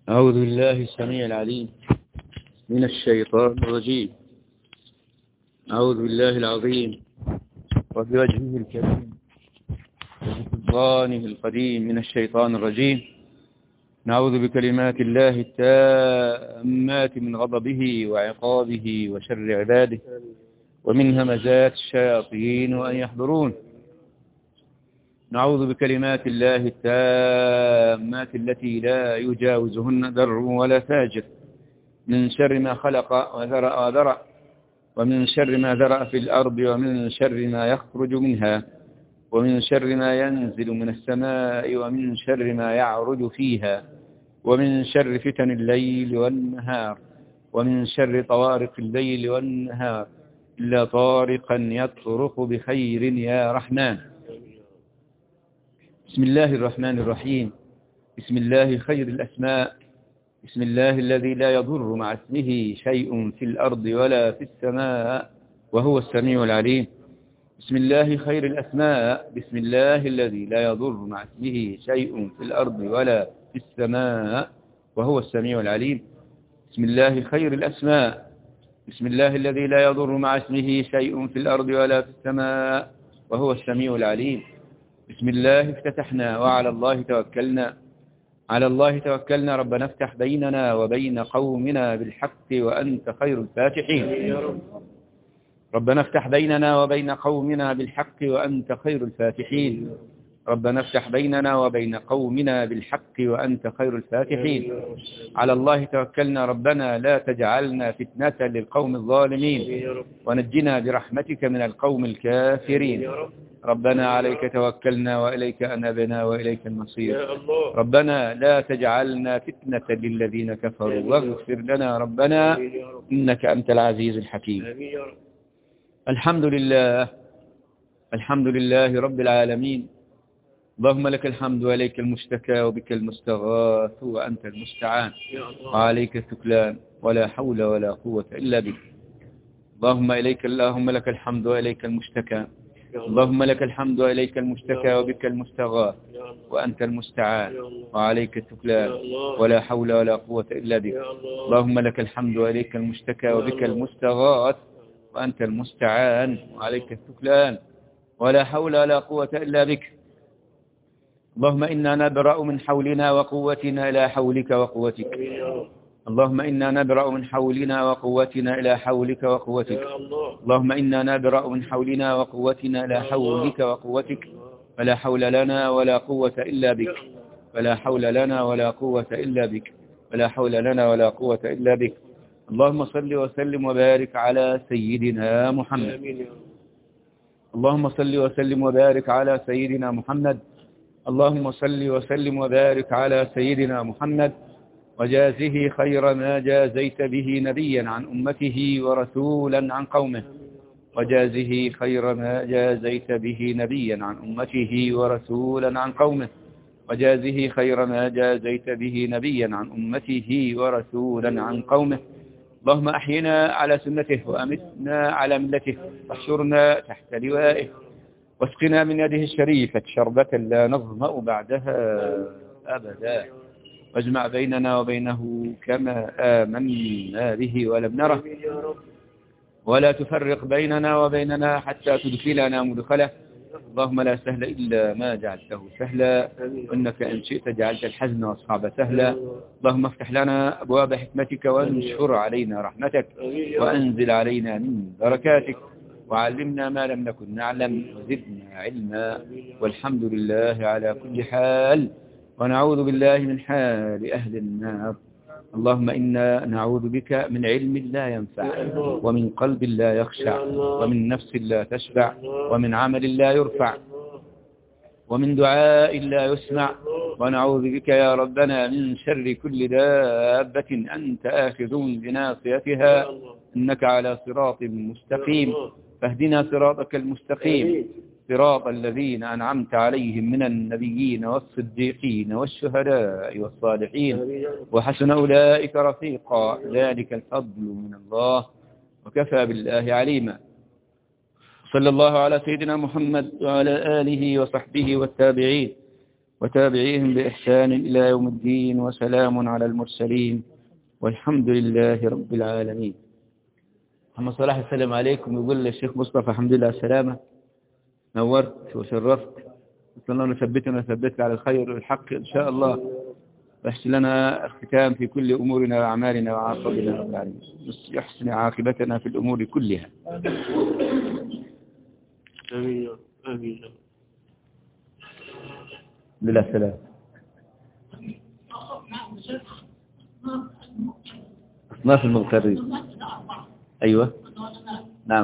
أعوذ بالله السميع العليم من الشيطان الرجيم. أعوذ بالله العظيم وبوجهه الكريم وبسلطانه القديم من الشيطان الرجيم. نعوذ بكلمات الله التامات من غضبه وعقابه وشر عباده ومن همزات الشياطين وأن يحضرون. نعوذ بكلمات الله التامات التي لا يجاوزهن بر ولا فاجر من شر ما خلق وذرأ ومن شر ما ذرأ في الأرض ومن شر ما يخرج منها ومن شر ما ينزل من السماء ومن شر ما يعرج فيها ومن شر فتن الليل والنهار ومن شر طوارق الليل والنهار إلا طارقا يطرق بخير يا رحمن. بسم الله الرحمن الرحيم. بسم الله خير الأسماء. بسم الله الذي لا يضر مع اسمه شيء في الأرض ولا في السماء وهو السميع العليم. بسم الله خير الأسماء. بسم الله الذي لا يضر مع اسمه شيء في الأرض ولا في السماء وهو السميع العليم. بسم الله خير الأسماء. بسم الله الذي لا يضر مع اسمه شيء في الأرض ولا في السماء وهو السميع العليم. بسم الله افتتحنا وعلى الله توكلنا. على الله توكلنا. ربنا افتح بيننا وبين قومنا بالحق وأنت خير الفاتحين. ربنا افتح بيننا وبين قومنا بالحق وأنت خير الفاتحين. ربنا افتح بيننا وبين قومنا بالحق وأنت خير الفاتحين. على الله توكلنا. ربنا لا تجعلنا فتنة للقوم الظالمين ونجنا برحمتك من القوم الكافرين. ربنا عليك توكلنا وإليك أنبنا وإليك المصير. ربنا لا تجعلنا فتنة للذين كفروا واغفر لنا ربنا إنك أنت العزيز الحكيم. الحمد لله. الحمد لله رب العالمين. اللهم لك الحمد وإليك المشتكى وبك المستغاث وأنت المستعان وعليك التكلان ولا حول ولا قوة إلا بك. اللهم لك الحمد وإليك المشتكى. اللهم لك الحمد وإليك المشتكى وبك المستغاث وأنت المستعان وعليك التكلان ولا حول ولا قوة إلا بك. اللهم لك الحمد وإليك المشتكى وبك المستغاث وأنت المستعان وعليك التكلان ولا حول ولا قوة إلا بك. اللهم إنا نبرأ من حولنا وقوتنا إلى حولك وقوتك. اللهم إنا نبرأ من حولنا وقوتنا إلى حولك وقوتك. اللهم إنا نبرأ من حولنا وقوتنا إلى حولك وقوتك فلا حول لنا ولا قوة إلا بك. فلا حول لنا ولا قوة إلا بك. فلا حول لنا ولا قوة إلا بك. اللهم صل وسلم وبارك على سيدنا محمد. اللهم صل وسلم وبارك على سيدنا محمد. اللهم صل وسلم وبارك على سيدنا محمد وجازه خير ما جازيت به نبيا عن أمته ورسولا عن قومه. وجازه خير ما جازيت به نبيا عن أمته ورسولا عن قومه. وجازه خير ما جازيت به نبيا عن أمته ورسولا عن قومه. اللهم أحينا على سنته وأمتنا على ملته واحشرنا تحت لوائه واسقنا من يده الشريفة شربة لا نظمأ بعدها أبدا. واجمع بيننا وبينه كما آمنا به ولم نره ولا تفرق بيننا وبيننا حتى تدخلنا مدخله. اللهم لا سهل إلا ما جعلته سهلا وإنك إن شئت جعلت الحزن والصعب سهلا. اللهم افتح لنا أبواب حكمتك وانشر علينا رحمتك وأنزل علينا من بركاتك وعلمنا ما لم نكن نعلم وزدنا علما والحمد لله على كل حال ونعوذ بالله من حال أهل النار. اللهم إنا نعوذ بك من علم لا ينفع ومن قلب لا يخشع ومن نفس لا تشبع ومن عمل لا يرفع ومن دعاء لا يسمع. ونعوذ بك يا ربنا من شر كل دابة أنت آخذ بناصيتها إنك على صراط مستقيم. فاهدنا صراطك المستقيم صراط الذين أنعمت عليهم من النبيين والصديقين والشهداء والصالحين وحسن أولئك رفيقا. ذلك الفضل من الله وكفى بالله عليما. صلى الله على سيدنا محمد وعلى آله وصحبه والتابعين وتابعيهم بإحسان إلى يوم الدين، وسلام على المرسلين، والحمد لله رب العالمين. محمد صلاح السلام عليكم. يقول الشيخ مصطفى الحمد لله على السلامة، نورت وشرفت، نسأل الله ثبتنا وثبتك على الخير والحق إن شاء الله، واحسن لنا الختام في كل أمورنا وأعمالنا وعاقبنا رب العالمين، يحسن عاقبتنا في الأمور كلها. آمين آمين. لله السلام. أصناف المغترين. أيوة نعم.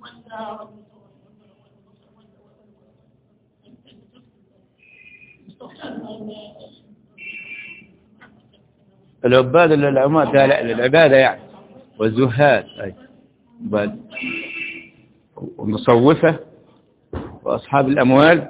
العباد العبادة يعني، والزهاد أي والمصوفة وأصحاب الأموال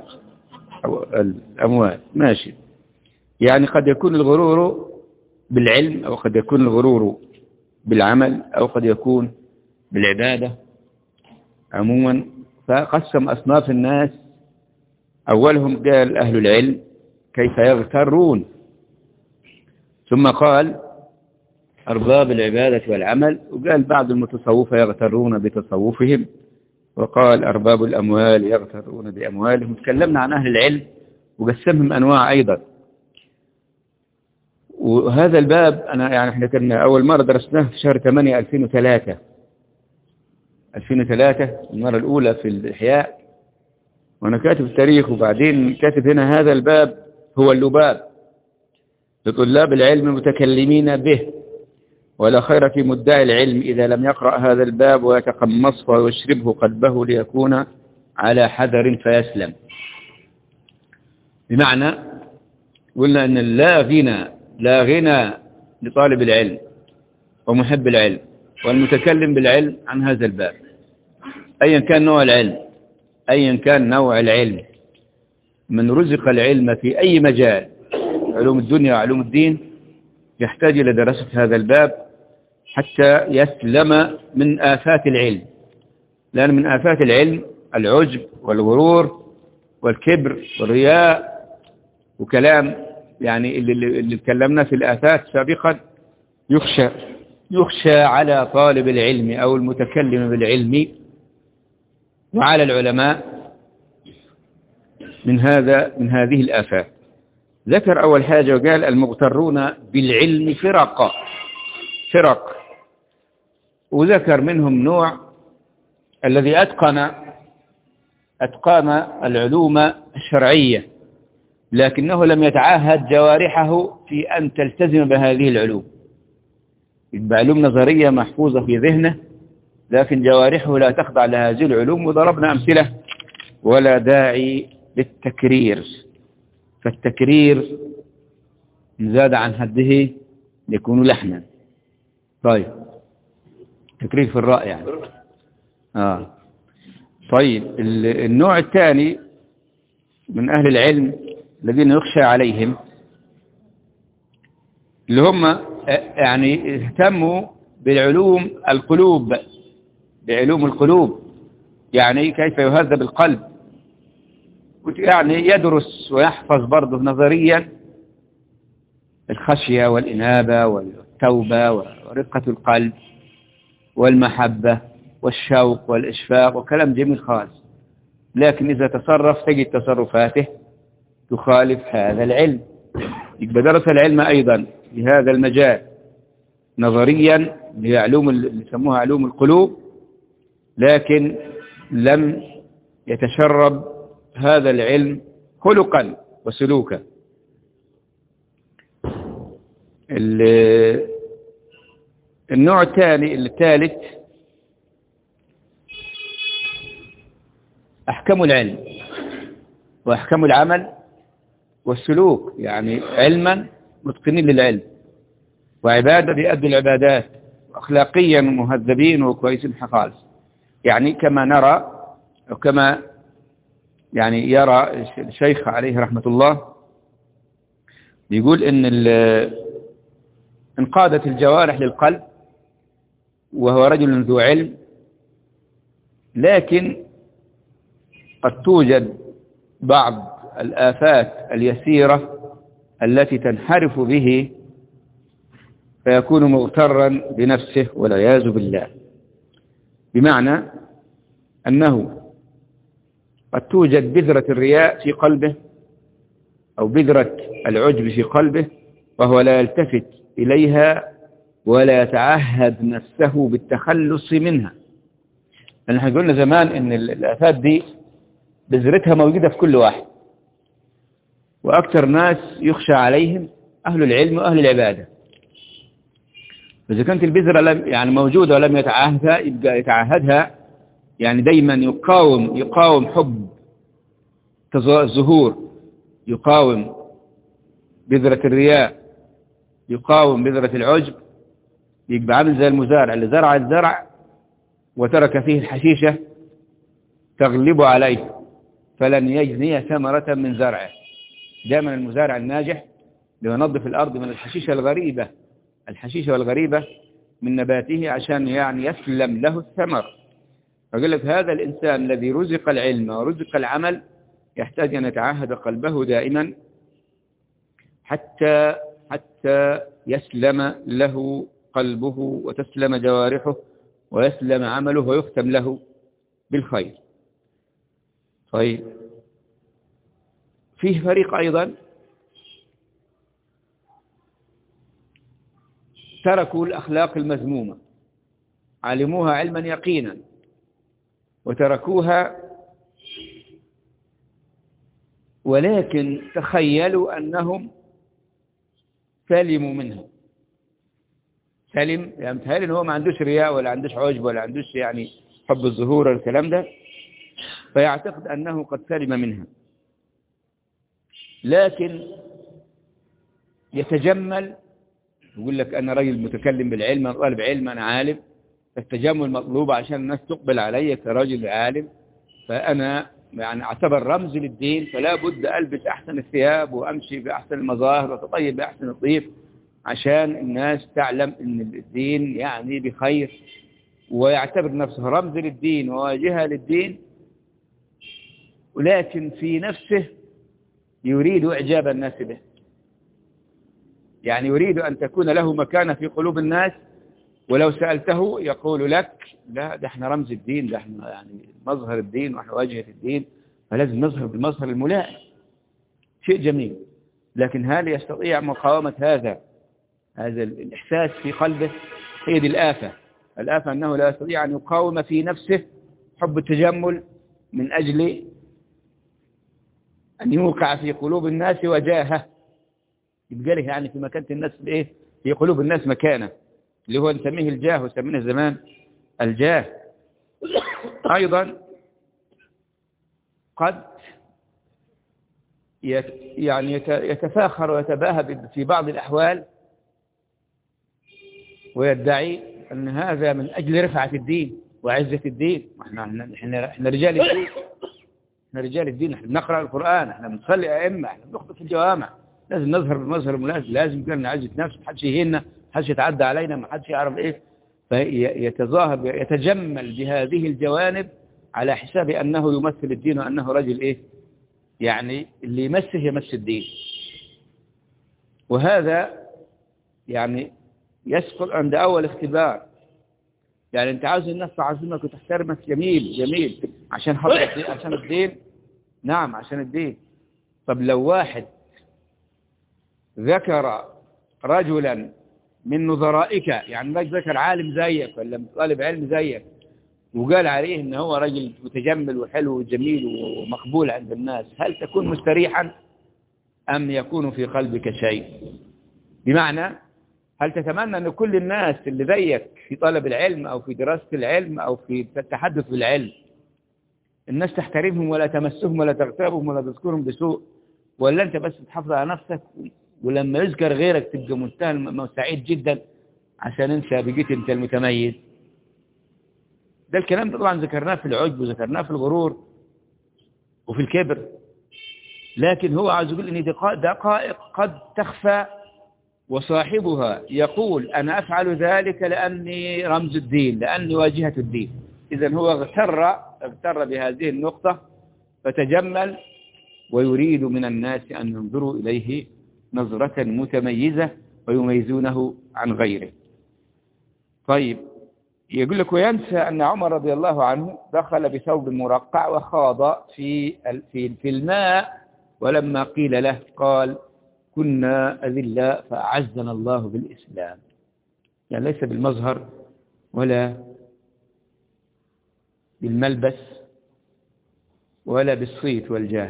ماشي. يعني قد يكون الغرور بالعلم، أو قد يكون الغرور بالعمل، أو قد يكون بالعبادة عموما. فقسم أصناف الناس. أولهم قال أهل العلم كيف يغترون، ثم قال أرباب العبادة والعمل، وقال بعض المتصوفة يغترون بتصوفهم، وقال أرباب الأموال يغترون بأموالهم. تكلمنا عن أهل العلم وقسمهم أنواع أيضا. وهذا الباب احنا كنا أول مرة درسناه في شهر 8 2003 المرة الأولى في الإحياء، وأنا كاتب التاريخ، وبعدين كاتب هنا هذا الباب هو اللباب لطلاب العلم المتكلمين به، ولا خير في مدعي العلم إذا لم يقرأ هذا الباب ويتقمصه ويشربه قلبه ليكون على حذر فيسلم. بمعنى قلنا أن لا غنى لطالب العلم ومحب العلم والمتكلم بالعلم عن هذا الباب، أيا كان نوع العلم، أيا كان نوع العلم. من رزق العلم في أي مجال، علوم الدنيا وعلوم الدين، يحتاج إلى دراسة هذا الباب حتى يسلم من آفات العلم. لأن من آفات العلم العجب والغرور والكبر والرياء وكلام، يعني اللي تكلمنا في الآفات سابقا. يخشى على طالب العلم أو المتكلم بالعلم وعلى العلماء من هذه الآفات. ذكر أول حاجة وقال المغترون بالعلم فرق، وذكر منهم نوع الذي أتقن العلوم الشرعية، لكنه لم يتعهد جوارحه في أن تلتزم بهذه العلوم. بعلوم نظرية محفوظة في ذهنه، لكن جوارحه لا تخضع لهذه العلوم. وضربنا أمثلة، ولا داعي للتكرير، فالتكرير زاد عن حده يكون لحنا. طيب، تكرير في الرأي يعني. طيب، النوع الثاني من أهل العلم الذين يخشى عليهم، اللي هم يعني اهتموا بعلوم القلوب، يعني كيف يهذب القلب، يعني يدرس ويحفظ برضه نظريا الخشية والإنابة والتوبة ورقة القلب والمحبة والشوق والإشفاق وكلام جميل خالص. لكن إذا تصرف تجد تصرفاته تخالف هذا العلم. يبقى درس العلم أيضا في هذا المجال نظريا، هي علوم اللي يسموها علوم القلوب، لكن لم يتشرب هذا العلم خلقا وسلوكا. النوع الثالث أحكام العلم وأحكام العمل والسلوك، يعني علما متقنين للعلم، وعبادة بيأدوا العبادات، وأخلاقيا مهذبين وكويسين خالص. يعني كما نرى، وكما يعني يرى الشيخ عليه رحمة الله، يقول إن انقادت الجوارح للقلب وهو رجل ذو علم، لكن قد توجد بعض الآفات اليسيرة التي تنحرف به فيكون مغترا بنفسه والعياذ بالله. بمعنى أنه قد توجد بذرة الرياء في قلبه أو بذرة العجب في قلبه وهو لا يلتفت إليها ولا يتعهد نفسه بالتخلص منها. نحن قلنا زمان إن الآفات دي بذرتها موجودة في كل واحد، وأكثر ناس يخشى عليهم أهل العلم وأهل العبادة. فإذا كانت البذرة يعني موجودة ولم يتعهدها يبقى يتعهدها، يعني دايما يقاوم حب الظهور، يقاوم بذرة الرياء، يقاوم بذرة العجب، يبقى عامل زي المزارع اللي زرع الزرع وترك فيه الحشيشة تغلب عليه فلن يجني ثمرة من زرعه. دائما المزارع الناجح ينظف الأرض من الحشيشة والغريبة من نباته عشان يعني يسلم له الثمر. فقال لك هذا الإنسان الذي رزق العلم ورزق العمل يحتاج أن يتعهد قلبه دائما حتى يسلم له قلبه وتسلم جوارحه ويسلم عمله ويختم له بالخير. طيب، فيه فريق أيضا تركوا الأخلاق المذمومة، علموها علما يقينا وتركوها، ولكن تخيلوا أنهم سلموا منها. سلم يعني متهيألي إن هو ما عندوش رياء ولا عندوش عجب ولا عندوش يعني حب الظهور والكلام ده، فيعتقد أنه قد سلم منها، لكن يتجمل، يقول لك أنا رجل متكلم بالعلم، أنا طالب علم، أنا عالم، فالتجمل مطلوب عشان الناس تقبل علي كرجل عالم، فأنا يعني أعتبر رمز للدين، فلا بد ألبس أحسن الثياب وأمشي بأحسن المظاهر وتطيب بأحسن الطيب عشان الناس تعلم أن الدين يعني بخير، ويعتبر نفسه رمز للدين وواجهة للدين، ولكن في نفسه يريد إعجاب الناس به، يعني يريد أن تكون له مكانة في قلوب الناس، ولو سألته يقول لك لا ده احنا رمز الدين، ده احنا يعني مظهر الدين واحنا واجهة الدين، فلازم نظهر بالمظهر الملائم. شيء جميل، لكن هل يستطيع مقاومة هذا الإحساس في قلبه؟ هي دي الآفة أنه لا يستطيع أن يقاوم في نفسه حب التجمل من أجل أن يوقع في قلوب الناس وجاهه، يبقى له يعني في مكانة الناس إيه؟ في قلوب الناس مكانة، اللي هو نسميه الجاه وسمينه زمان الجاه. أيضا قد يعني يتفاخر ويتباهى في بعض الأحوال ويدعي أن هذا من أجل رفعة الدين وعزة الدين. احنا رجال الدين، احنا رجال الدين، احنا بنقرأ القرآن، احنا بنصلي أئمة، احنا بنخطب في الجوامع، لازم نظهر بالمظهر المناسب، لازم يكون لنا عزة نفس، ما حدش يهيننا، ما حدش يتعدى علينا، ما حدش يعرف ايه، فيتظاهر يتجمل بهذه الجوانب على حساب أنه يمثل الدين وأنه رجل ايه، يعني اللي يمس الدين. وهذا يعني يسقط عند أول اختبار. يعني أنت عاوز الناس تعظمك وتحترمك، جميل عشان خاطر عشان الدين، نعم عشان الدين. طب لو واحد ذكر رجلا من نظرائك، يعني ما ذكر عالم زيك ولا طالب علم زيك وقال عليه إن هو رجل متجمل وحلو وجميل ومقبول عند الناس، هل تكون مستريحا أم يكون في قلبك شيء؟ بمعنى هل تتمنى أن كل الناس اللي زيك في طلب العلم أو في دراسة العلم أو في التحدث بالعلم الناس تحترمهم ولا تمسهم ولا تغتابهم ولا تذكرهم بسوء، ولا أنت بس تحافظ على نفسك ولما يذكر غيرك تبقى منتهى سعيد جدا عشان أنت بقيت أنت المتميز؟ ده الكلام ده طبعا ذكرناه في العجب وذكرناه في الغرور وفي الكبر، لكن هو عايز يقول إن دقائق قد تخفى وصاحبها يقول أنا أفعل ذلك لأني رمز الدين، لأني واجهة الدين. إذن هو اغتر بهذه النقطة فتجمل ويريد من الناس أن ينظروا إليه نظرة متميزة ويميزونه عن غيره. طيب، يقول لك وينسى أن عمر رضي الله عنه دخل بثوب مرقع وخاض في الماء، ولما قيل له قال كنا أذلاء فأعزنا الله بالإسلام. يعني ليس بالمظهر ولا بالملبس ولا بالصيت والجاه.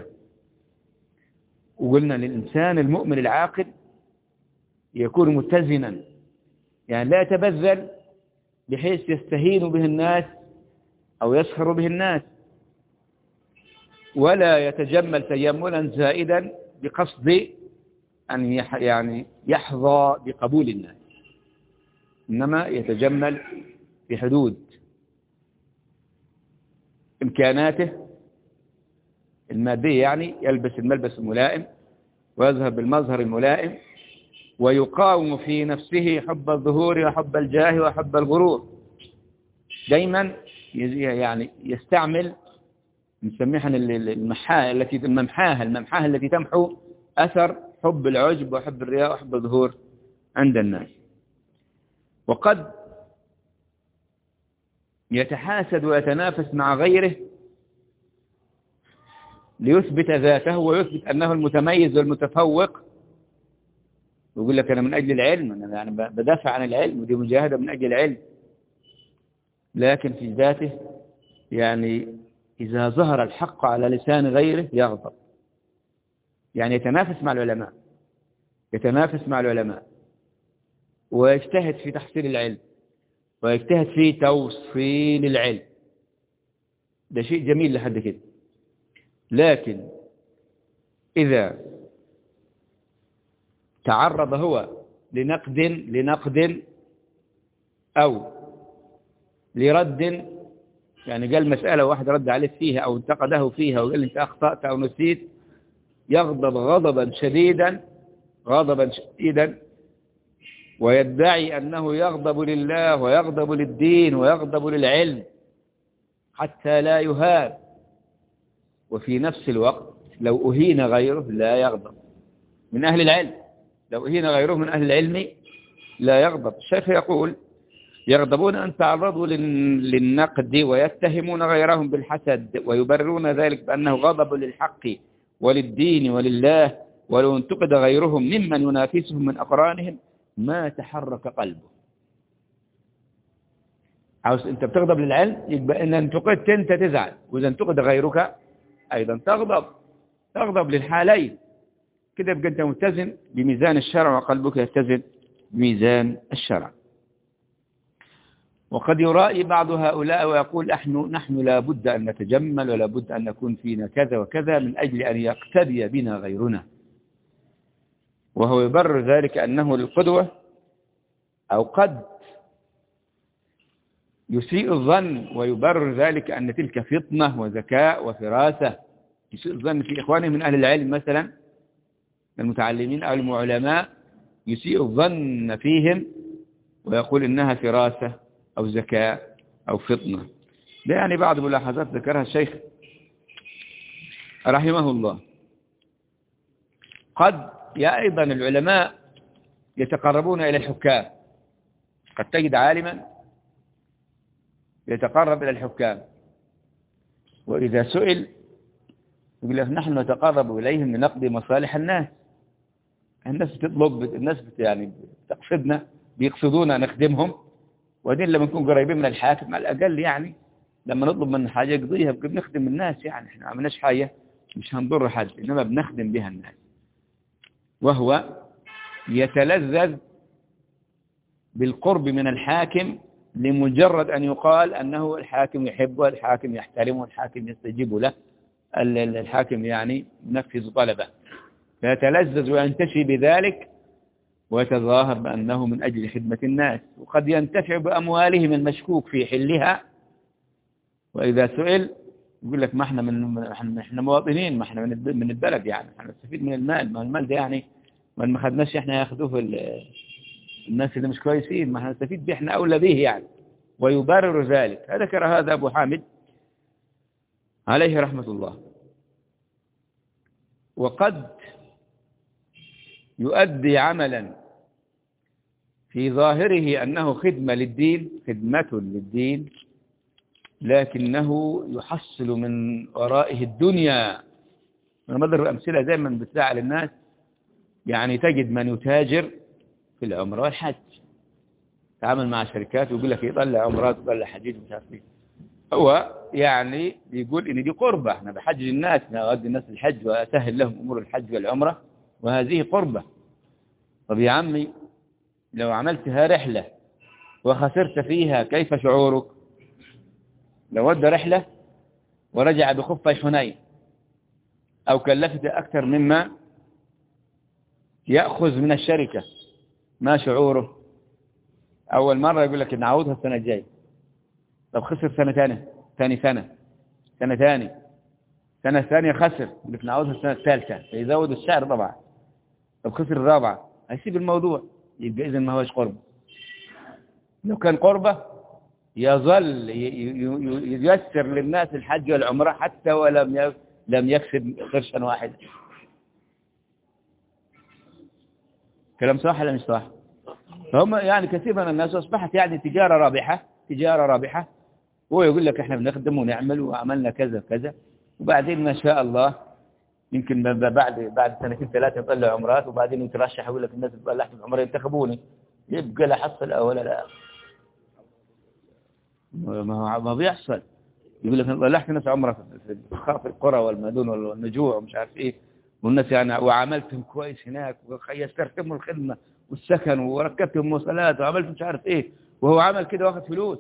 وقلنا للإنسان المؤمن العاقل يكون متزنا، يعني لا يتبذل بحيث يستهين به الناس أو يسخر به الناس، ولا يتجمل تجملا زائدا بقصد أن يعني يحظى بقبول الناس، إنما يتجمل في حدود إمكاناته المادية، يعني يلبس الملبس الملائم ويظهر بالمظهر الملائم، ويقاوم في نفسه حب الظهور وحب الجاه وحب الغرور. دايما يعني يستعمل نسميها الممحاة التي تمحو أثر حب العجب وحب الرياء وحب الظهور عند الناس. وقد يتحاسد ويتنافس مع غيره ليثبت ذاته ويثبت أنه المتميز والمتفوق، ويقول لك أنا من أجل العلم، أنا يعني بدافع عن العلم، ودي مجاهدة من أجل العلم. لكن في ذاته يعني إذا ظهر الحق على لسان غيره يغضب، يعني يتنافس مع العلماء ويجتهد في تحصيل العلم ويجتهد في توصيل العلم، ده شيء جميل لحد كده. لكن إذا تعرض هو لنقد أو لرد، يعني قال مسألة واحد رد عليه فيها أو انتقده فيها وقال أنت أخطأت أو نسيت، يغضب غضبا شديدا ويدعي أنه يغضب لله ويغضب للدين ويغضب للعلم حتى لا يهان، وفي نفس الوقت لو أهين غيره لا يغضب من أهل العلم، لو أهين غيره من أهل العلم لا يغضب. الشيخ يقول يغضبون أن تعرضوا للنقد ويتهمون غيرهم بالحسد ويبررون ذلك بأنه غضب للحق وللدين ولله، ولو انتقد غيرهم ممن ينافسهم من أقرانهم ما تحرك قلبه. عاوز أنت بتغضب للعلم، يبقى إن انتقدت أنت تزعل، وإذا انتقد غيرك أيضا تغضب للحالين. كده يبقى أنت متزن بميزان الشرع وقلبك يتزن بميزان الشرع. وقد يرائي بعض هؤلاء ويقول نحن لا بد أن نتجمل ولا بد أن نكون فينا كذا وكذا من أجل أن يقتدي بنا غيرنا، وهو يبرر ذلك أنه للقدوة، أو قد يسيء الظن ويبرر ذلك أن تلك فطنة وذكاء وفراسة. يسيء الظن في إخوانه من أهل العلم مثلا المتعلمين أو العلماء، يسيء الظن فيهم ويقول إنها فراسة أو ذكاء أو فطنة. ده يعني بعض ملاحظات ذكرها الشيخ رحمه الله. قد أيضا العلماء يتقربون إلى الحكام، قد تجد عالما يتقرب إلى الحكام وإذا سئل يقول لك نحن نتقرب إليهم لنقضي مصالح الناس. الناس بتطلب، الناس يعني تقصدنا، بيقصدونا نخدمهم، وبعدين لما نكون قريبين من الحاكم على الأقل يعني لما نطلب من حاجة يقضيها، بنخدم الناس، يعني احنا ما عملناش حاجة مش هنضر حد، إنما بنخدم بها الناس. وهو يتلذذ بالقرب من الحاكم لمجرد أن يقال أنه الحاكم يحبه، الحاكم يحترمه، الحاكم يستجيب له، الحاكم يعني ينفذ طلبه، فيتلذذ وينتشي بذلك ويتظاهر بأنه من أجل خدمة الناس. وقد ينتفع بأموالهم المشكوك في حلها، وإذا سئل يقول لك ما احنا مواطنين، ما احنا من البلد، يعني احنا نستفيد من المال، ما المال ده يعني ما خدناش احنا ياخذوه الناس اللي مش كويسين، ما احنا نستفيد به، احنا أولى به يعني. ويبرر ذلك. ذكر هذا أبو حامد عليه رحمة الله. وقد يؤدي عملا في ظاهره أنه خدمة للدين، لكنه يحصل من ورائه الدنيا. أنا بضرب أمثلة دائما بتزعل الناس. يعني تجد من يتاجر في العمرة والحج، تعامل مع شركات ويقول لك يطلع عمرات ويطلع حجيج مش عارف ايه. هو يعني بيقول ان دي قربة، انا بحجج الناس، انا اودي الناس الحج واسهل لهم امور الحج والعمرة، وهذه قربة. طب يا عمي لو عملتها رحلة وخسرت فيها كيف شعورك؟ لو ودى رحلة ورجع بخفي حنين او كلفت اكثر مما يأخذ من الشركة، ما شعوره؟ اول مرة يقول لك نعودها السنة الجاية. طب خسر سنة ثانية خسر، يقول لك نعودها السنة الثالثة، فيزود السعر طبعا. طب خسر الرابعة، هيسيب الموضوع. يبقى إذن ما هوش قربة. لو كان قربة يظل ييسر للناس الحج والعمرة حتى ولم يكسب قرشا واحدا. كلام صح ولا مش صح؟ فهم يعني كثير من الناس أصبحت يعني تجارة رابحة. هو يقول لك احنا بنخدم ونعمل وعملنا كذا كذا، وبعدين ما شاء الله يمكن بعد سنتين ثلاثة يطلع عمرات، وبعدين يترشح يقول لك الناس طلعت العمرة ينتخبوني، يبقى لا حصل ولا لا. ما بيحصل. يقول لك طلعت الناس عمرة في القرى والمدن والنجوع ومش عارف ايه، والناس يعني وعملتهم كويس هناك ويسرتهم الخدمة والسكن وركبتهم مواصلات وعملت مش عارف ايه، وهو عمل كده واخد فلوس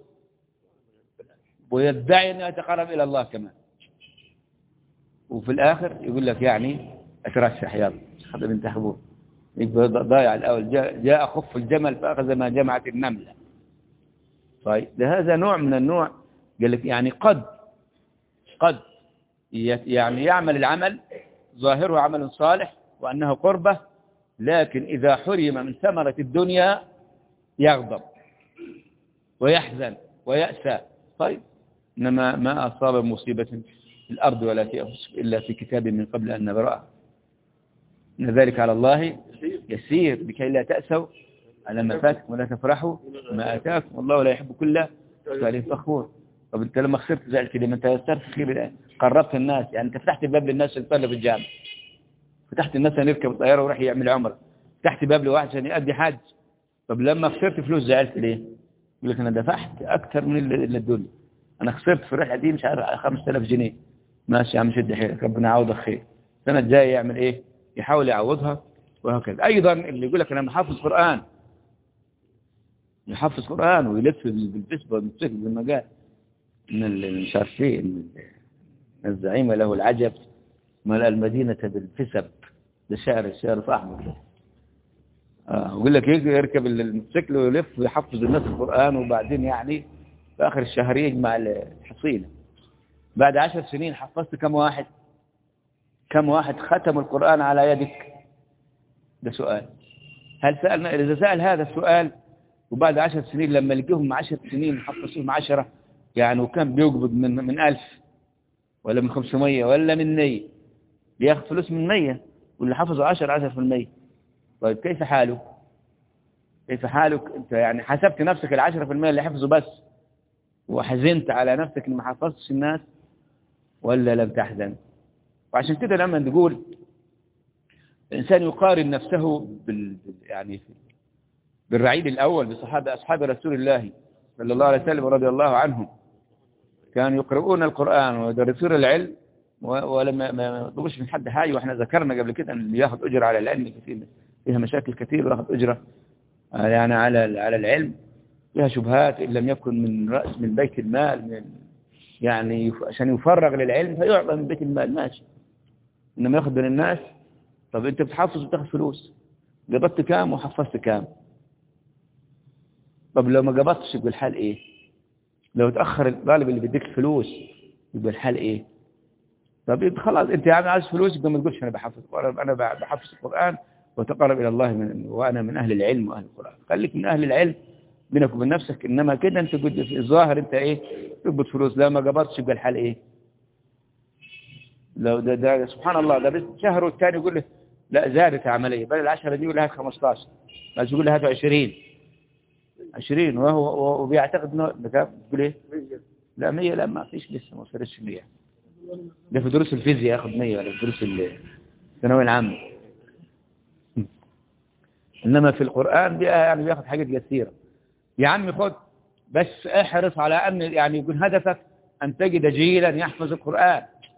ويدعي انه يتقرب الى الله كمان، وفي الاخر يقول لك يعني اترشح يلا خذ انتخبوه. يبقى ضايع الاول. جاء خف الجمل فاخذ ما جمعت النمله. طيب هذا نوع من النوع. قال لك يعني قد يعني يعمل العمل ظاهره عمل صالح وانه قربه، لكن اذا حرم من ثمرة الدنيا يغضب ويحزن ويأسى. طيب إنما ما أصاب مصيبة في الأرض ولا في أنفسكم إلا في كتاب من قبل أن نبرأها إن ذلك على الله يسير لكي لا تأسوا على ما فاتكم ولا تفرحوا ما آتاكم والله لا يحب كل مختال فخور. طب أنت لما خسرت زعلت كده؟ ما أنت يسرت خير الآن، قربت الناس، يعني أنت فتحت باب للناس اللي طلب الجامع، فتحت الناس أن يركب الطيارة وراح يعمل عمره، فتحت باب لواحد عشان يؤدي حج. طب لما خسرت فلوس زعلت ليه؟ يقول لك أنا دفعت أكثر من الدنيا، أنا خسرت في الرحلة دي مش عارف 5000 جنيه. ماشي يا عم شد حيلك ربنا يعوضك خير. السنة الجاية يعمل إيه؟ يحاول يعوضها وهكذا. أيضا اللي يقول لك أنا محافظ قرآن، يحفظ قرآن ويلف بالفيسبوك والموتوسيكل زي ما قال من مش عارف ايه، الزعيم له العجب ملأ المدينة بالفسب. ده الشعر صاحبه. يقول لك يركب الموتوسيكل ويلف ويحفظ الناس القرآن، وبعدين يعني في آخر الشهر يجمع الحصيلة. بعد 10 سنين حفظت كم واحد ختم القرآن على يدك؟ ده سؤال. هل سألنا إذا سأل هذا السؤال وبعد 10 سنين لما لقيهم 10 سنين حفظوهم 10، يعني وكان بيقبض من 1000 ولا من 500 ولا من 100، بياخذ فلوس من 100، واللي حفظوا 10%. طيب كيف حالك انت؟ يعني حسبت نفسك 10% اللي حفظوا بس وحزنت على نفسك ان ما حفظتش الناس، ولا لم تحزن؟ وعشان كده لما نقول الانسان يقارن نفسه يعني بالرعيل الاول باصحاب رسول الله صلى الله عليه وسلم رضي الله عنهم، كانوا يقرؤون القرآن ويدرسون العلم ولما ما يطلبوش من حد حاجه. واحنا ذكرنا قبل كده ان اللي ياخذ اجر على العلم كثير فيها مشاكل كثير، وياخذ اجره يعني على العلم فيها شبهات ان لم يكن من بيت المال، يعني عشان يفرغ للعلم فيعطى من بيت المال ماشي، انما ياخذ من الناس. طب انت بتحفظ وتاخذ فلوس، قبضت كام وحفظت كام؟ طب لو ما قبضتش يبقى الحال ايه؟ لو تاخر الطالب اللي بيديك فلوس يبقى الحال ايه؟ طب خلاص انت يعني عايز فلوس يبقى ما تقولش انا بحفظ القرآن وتقرب الى الله وانا من اهل العلم واهل القرآن. خليك من اهل العلم بينك وبين نفسك، انما كده انت في الظاهر انت ايه؟ تقبض فلوس، لا ما قبضتش يبقى الحال ايه؟ لو ده سبحان الله، ده بس شهر والثاني يقول له لا زادت عملية، بل العشرة دي يقول لها 15، بس يقول لها 20 وبيعتقد انه بتقول ايه؟ لا 100، لا ما فيش لسه، ما وصلتش 100. ده في دروس الفيزياء ياخد 100 ولا في دروس الثانوية العامة. انما في القرآن يعني بياخد حاجات كثيرة. يا عمي خد، بس احرص على ان يعني يكون هدفك ان تجد جيلا يحفظ القرآن.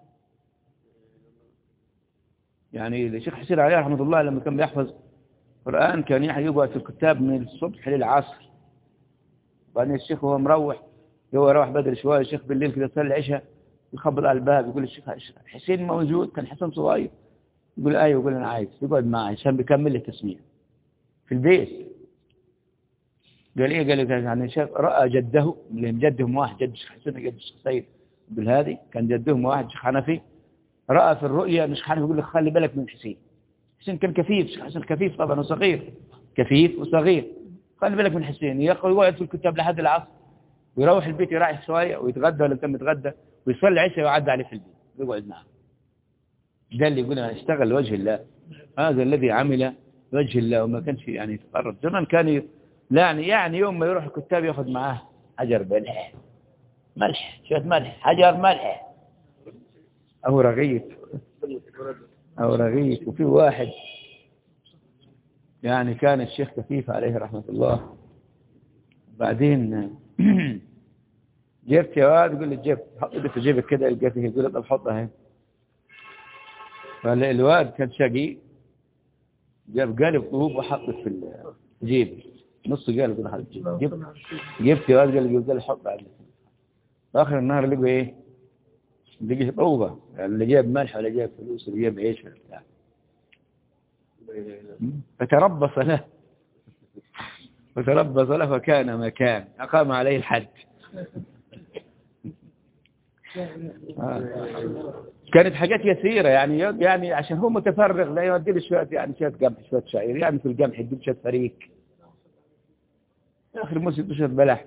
يعني الشيخ حسين عليه رحمة الله لما كان بيحفظ القرآن كان يقعد في الكتاب من الصبح للعصر، وبعدين الشيخ وهو مروح، هو روح بدري شوية، الشيخ بالليل كده صلى العشاء يخبط على الباب يقول الشيخ حسين موجود؟ كان حسين صغير، يقول ايوه، يقول انا عايز يقعد معي عشان بيكمل لي التسميع في البيت. قال ايه؟ قال لي يعني الشيخ راى جده، لان جدهم واحد، جد الشيخ حسين جد الشيخ سيد يقول هذه كان جدهم واحد شيخ حنفي، راى في الرؤيا ان الشيخ حنفي يقول لك خلي بالك من حسين. حسين كان كفيف، الشيخ حسين كفيف طبعا وصغير، كفيف وصغير، خلي بالك من حسين. يقعد في الكتاب لحد العصر ويروح البيت يريح شويه ويتغدى ولا كان متغدى ويصلي عشاء ويعدي عليه في البيت ويقعد معه. ده اللي يقول انا اشتغل لوجه الله، هذا الذي عمل لوجه الله وما كانش يعني يتقرب. زمان كان يعني يوم ما يروح الكتاب ياخذ معاه حجر ملح شويه ملح، حجر ملح او رغيف وفي واحد يعني كان الشيخ كفيف عليه رحمه الله، بعدين جبت يا واد، يقول لي جبت، حط ايدك في جيبك كده، القى فيه، يقول لي حطها هنا. فالواد كان شقي، جاب قالب طوب وحطه في الجيب، نص قالب كده حط جبت يا واد، قال لي حط عليه. اخر النهار لقوا ايه؟ لقي طوبه، يعني اللي جاب ملح ولا جاب فلوس ولا جاب عيش ولا بتاع. فتربص له فكان ما كان، اقام عليه الحد. كانت حاجات يسيرة يعني عشان هو متفرغ لا يودي له شوية، يعني شوية قمح شوية شعير، يعني في القمح يدي شوية فريك، آخر موسم شوية بلح،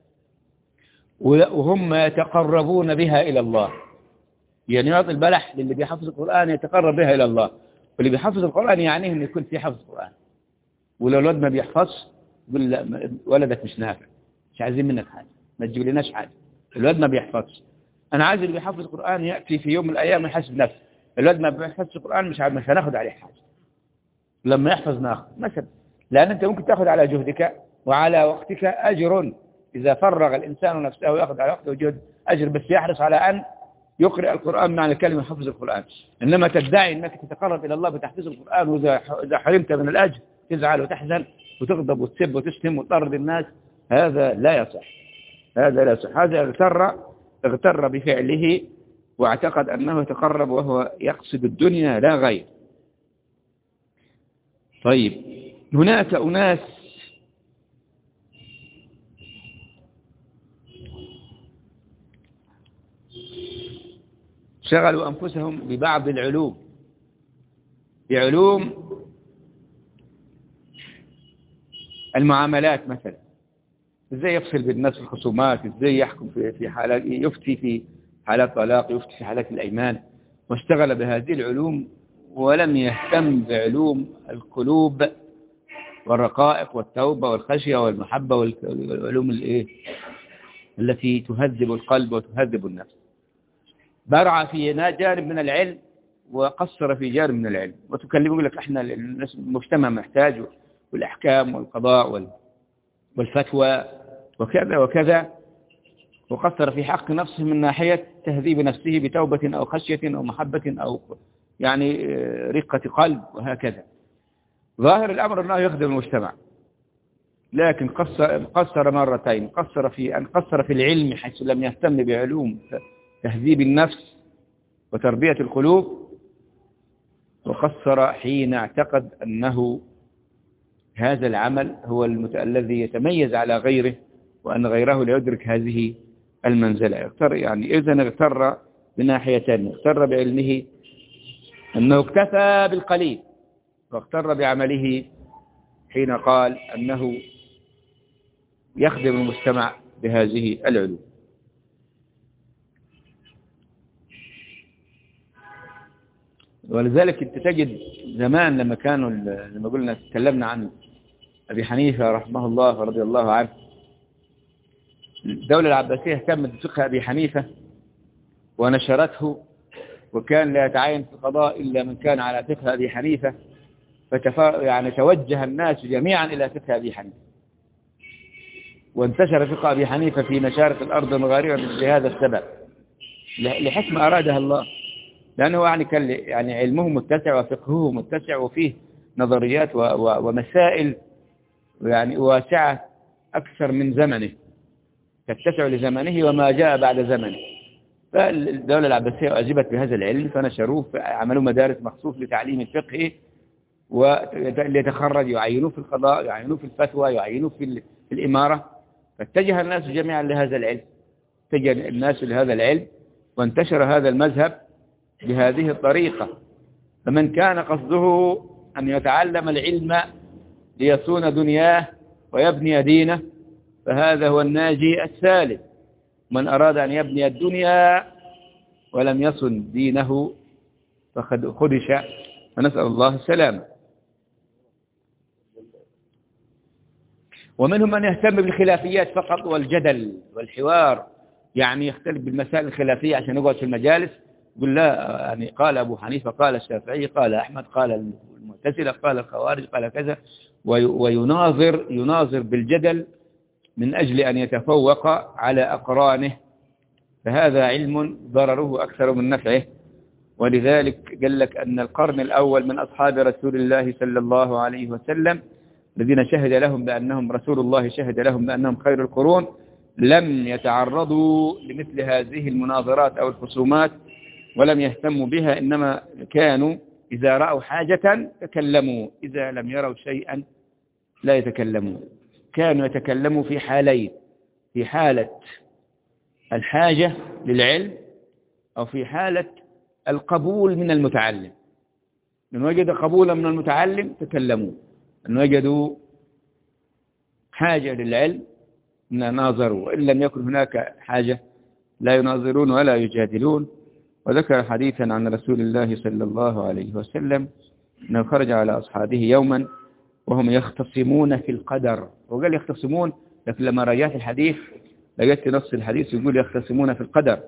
وهم يتقربون بها إلى الله. يعني يعطي البلح للي بيحفظ القرآن يتقرب بها إلى الله، واللي بيحفظ القرآن يعني إنه يكون في حفظ القرآن. ولو الولد ما بيحفظش يقول لا ولدك مش نافع، مش عايزين منك حاجة، ما تجيب لناش حاجة. الولد ما بيحفظش، أنا عايز اللي بيحفظ القرآن يأتي في يوم من الأيام يحسب نفسه. الولد ما بيحفظش القرآن مش هناخد عليه حاجة، لما يحفظ ناخذ مثلا، لأن أنت ممكن تأخذ على جهدك وعلى وقتك أجر، إذا فرغ الإنسان نفسه يأخذ على وقته وجهد أجر، بس يحرص على أن يقرأ القرآن معنى الكلمة حفظ القرآن. إنما تدعي أنك تتقرب إلى الله بتحفيظ القرآن، وإذا حرمت من الأجر تزعل وتحزن وتغضب وتسب وتشتم وتطرد الناس، هذا لا يصح، هذا اغتر بفعله واعتقد أنه يتقرب وهو يقصد الدنيا لا غير. طيب، هناك أناس شغلوا أنفسهم ببعض العلوم، بعلوم المعاملات مثلا، ازاي يفصل بالناس في الخصومات، ازاي يحكم في حالات، يفتي في حالات طلاق، يفتي في حالات الأيمان، واشتغل بهذه العلوم ولم يهتم بعلوم القلوب والرقائق والتوبة والخشية والمحبة والعلوم التي تهذب القلب وتهذب النفس. برع في جانب من العلم وقصر في جانب من العلم، وتكلم يقول لك احنا المجتمع محتاج، والأحكام والقضاء والفتوى وكذا وكذا، وقصر في حق نفسه من ناحية تهذيب نفسه بتوبة أو خشية أو محبة أو يعني رقة قلب وهكذا. ظاهر الأمر أنه يخدم المجتمع، لكن قصر مرتين، قصر في العلم حيث لم يهتم بعلوم تهذيب النفس وتربية القلوب، وقصر حين اعتقد أنه هذا العمل هو الذي يتميز على غيره، وأن غيره لا يدرك هذه المنزلة. اغتر بناحيتين، اغتر بعلمه أنه اكتفى بالقليل، واغتر بعمله حين قال أنه يخدم المجتمع بهذه العلوم. ولذلك انت تجد زمان لما كانوا لما قلنا تكلمنا عن أبي حنيفة رحمه الله ورضي الله عنه، الدولة العباسية اهتمت بفقه أبي حنيفة ونشرته، وكان لا يتعين في القضاء إلا من كان على فقه أبي حنيفة، يعني توجه الناس جميعا إلى فقه أبي حنيفة، وانتشر فقه أبي حنيفة في مشارق الأرض ومغاربها لهذا السبب، لحكمة أرادها الله، لأنه يعني كان يعني علمه متسع وفقهه متسع وفيه نظريات ومسائل يعني واسعة أكثر من زمنه، تتسع لزمنه وما جاء بعد زمنه. فالدولة العباسية أعجبت بهذا العلم فنشروه، عملوا مدارس مخصوص لتعليم الفقه، وليتخرج يعينوه في القضاء، يعينوه في الفتوى، يعينوه في الإمارة. فاتجه الناس جميعا لهذا العلم، اتجه الناس لهذا العلم وانتشر هذا المذهب بهذه الطريقة. فمن كان قصده أن يتعلم العلم ليصون دنياه ويبني دينه فهذا هو الناجي السالم. من أراد أن يبني الدنيا ولم يصن دينه فقد خدش، فنسأل الله السلامة. ومنهم من يهتم بالخلافيات فقط والجدل والحوار، يعني يختلف بالمسائل الخلافية عشان يقعد في المجالس يقول لا، يعني قال أبو حنيفة، قال الشافعي، قال أحمد، قال المعتزلة، قال الخوارج، قال كذا، ويناظر بالجدل من أجل أن يتفوق على أقرانه، فهذا علم ضرره أكثر من نفعه. ولذلك قال لك أن القرن الأول من أصحاب رسول الله صلى الله عليه وسلم الذين شهد لهم بأنهم رسول الله شهد لهم بأنهم خير القرون لم يتعرضوا لمثل هذه المناظرات أو الخصومات ولم يهتموا بها، إنما كانوا إذا رأوا حاجة تكلموا، إذا لم يروا شيئا لا يتكلمون. كانوا يتكلموا في حالين: في حالة الحاجة للعلم أو في حالة القبول من المتعلم. من وجد قبولا من المتعلم تكلموا، من وجدوا حاجة للعلم ناظروا، وإن لم يكن هناك حاجة لا يناظرون ولا يجادلون. وذكر حديثا عن رسول الله صلى الله عليه وسلم أنه خرج على أصحابه يوما وهم يختصمون في القدر، وقال يختصمون، لكن لما رجعت الحديث لقيت نص الحديث يقول يختصمون في القدر،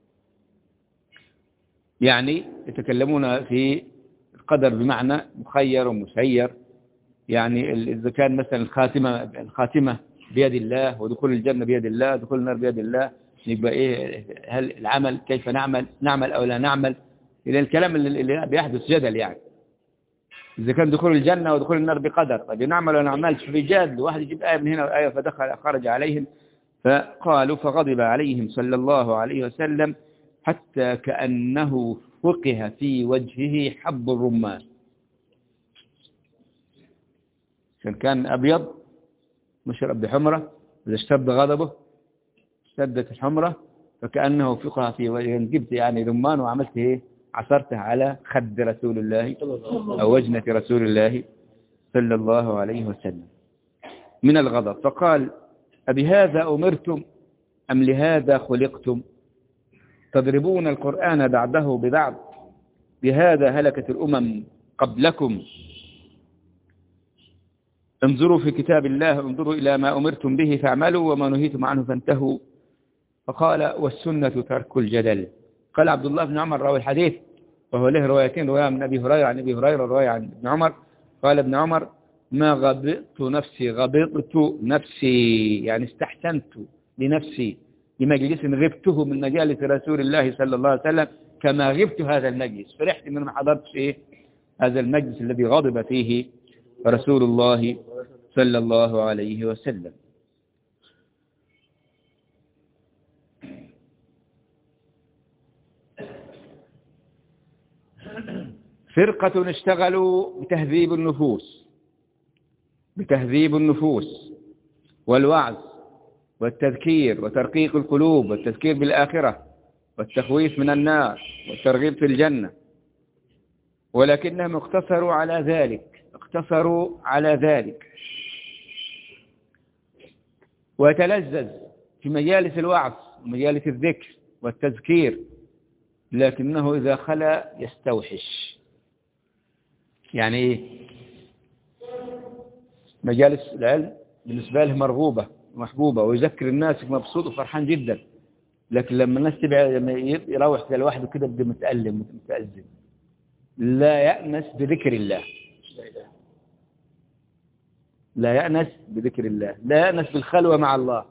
يعني يتكلمون في القدر بمعنى مخير ومسير. يعني إذا كان مثلا الخاتمة بيد الله، ودخول الجنة بيد الله، دخول النار بيد الله، يبقى إيه؟ هل العمل كيف نعمل أو لا نعمل؟ إلى الكلام اللي بيحدث جدل، يعني إذا كان دخول الجنة ودخول النار بقدر، طيب نعمل ولا نعملش؟ في جادل، واحد يجيب آية من هنا وآية، فدخل خرج عليهم فقالوا فغضب عليهم صلى الله عليه وسلم حتى كأنه فقه في وجهه حب الرمان. كان أبيض مشرب بحمرة، إذا اشتد غضبه اشتدت الحمرة فكأنه فقه في وجهه. جبت يعني رمان وعملت إيه؟ عصرته على خد رسول الله أو وجنة رسول الله صلى الله عليه وسلم من الغضب. فقال أبهذا أمرتم أم لهذا خلقتم؟ تضربون القرآن بعده ببعض، بهذا هلكت الأمم قبلكم. انظروا في كتاب الله، انظروا إلى ما أمرتم به فاعملوا وما نهيتم عنه فانتهوا. فقال والسنة ترك الجدل. قال عبد الله بن عمر راوي الحديث، وهو له روايتين، رواية من أبي هريرة عن أبي هريرة، رواية عن ابن عمر. قال ابن عمر ما غبطت نفسي يعني استحسنت لنفسي لمجلس غبته من مجالس رسول الله صلى الله عليه وسلم كما غبت هذا المجلس، فرحت من ما حضرتش إيه هذا المجلس الذي غضب فيه رسول الله صلى الله عليه وسلم. فرقة اشتغلوا بتهذيب النفوس والوعظ والتذكير وترقيق القلوب والتذكير بالآخرة والتخويف من النار والترغيب في الجنة، ولكنهم اقتصروا على ذلك ويتلذذ في مجالس الوعظ ومجالس الذكر والتذكير، لكنه إذا خلا يستوحش يعني إيه؟ مجالس العلم بالنسبة له مرغوبة ومحبوبة، ويذكر الناس مبسوط وفرحان جدا. لكن لما الناس لما يروح كده لوحده كده بده متألم متأزم، لا يأنس بذكر الله، لا يأنس بذكر الله، لا يأنس بالخلوة مع الله.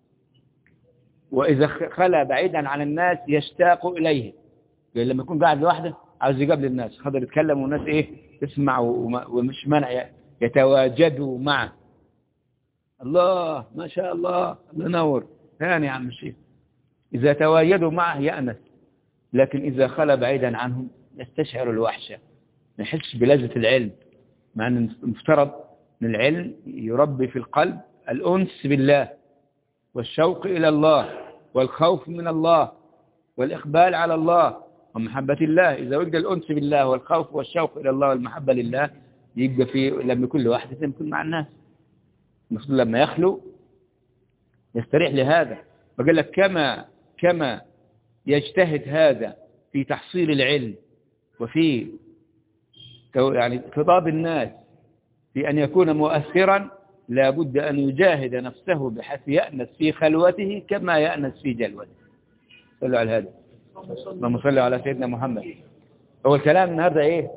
وإذا خلى بعيدا عن الناس يشتاق إليه، يعني لما يكون قاعد لوحده عاوز يقابل الناس، خاطر يتكلم والناس إيه تسمع ومش منع يتواجدوا معه. الله ما شاء الله، الله ينور ثاني يا عم الشيخ. إذا تواجدوا معه يأنس، لكن إذا خلى بعيدا عنهم يستشعر الوحشة، ما يحسش بلذة العلم، مع أن المفترض أن العلم يربي في القلب الأنس بالله والشوق إلى الله والخوف من الله والإقبال على الله ومحبة الله. إذا وجد الأنس بالله والخوف والشوق إلى الله والمحبة لله، يبقى في لما كل واحد يكون مع الناس. المفروض لما يخلو يستريح لهذا. وقال لك كما يجتهد هذا في تحصيل العلم وفي يعني خطاب الناس في أن يكون مؤثرا، لابد أن يجاهد نفسه بحيث يأنس في خلوته كما يأنس في جلوته. صلوا على هذا، اللهم صل على سيدنا محمد. هو الكلام النهارده ايه؟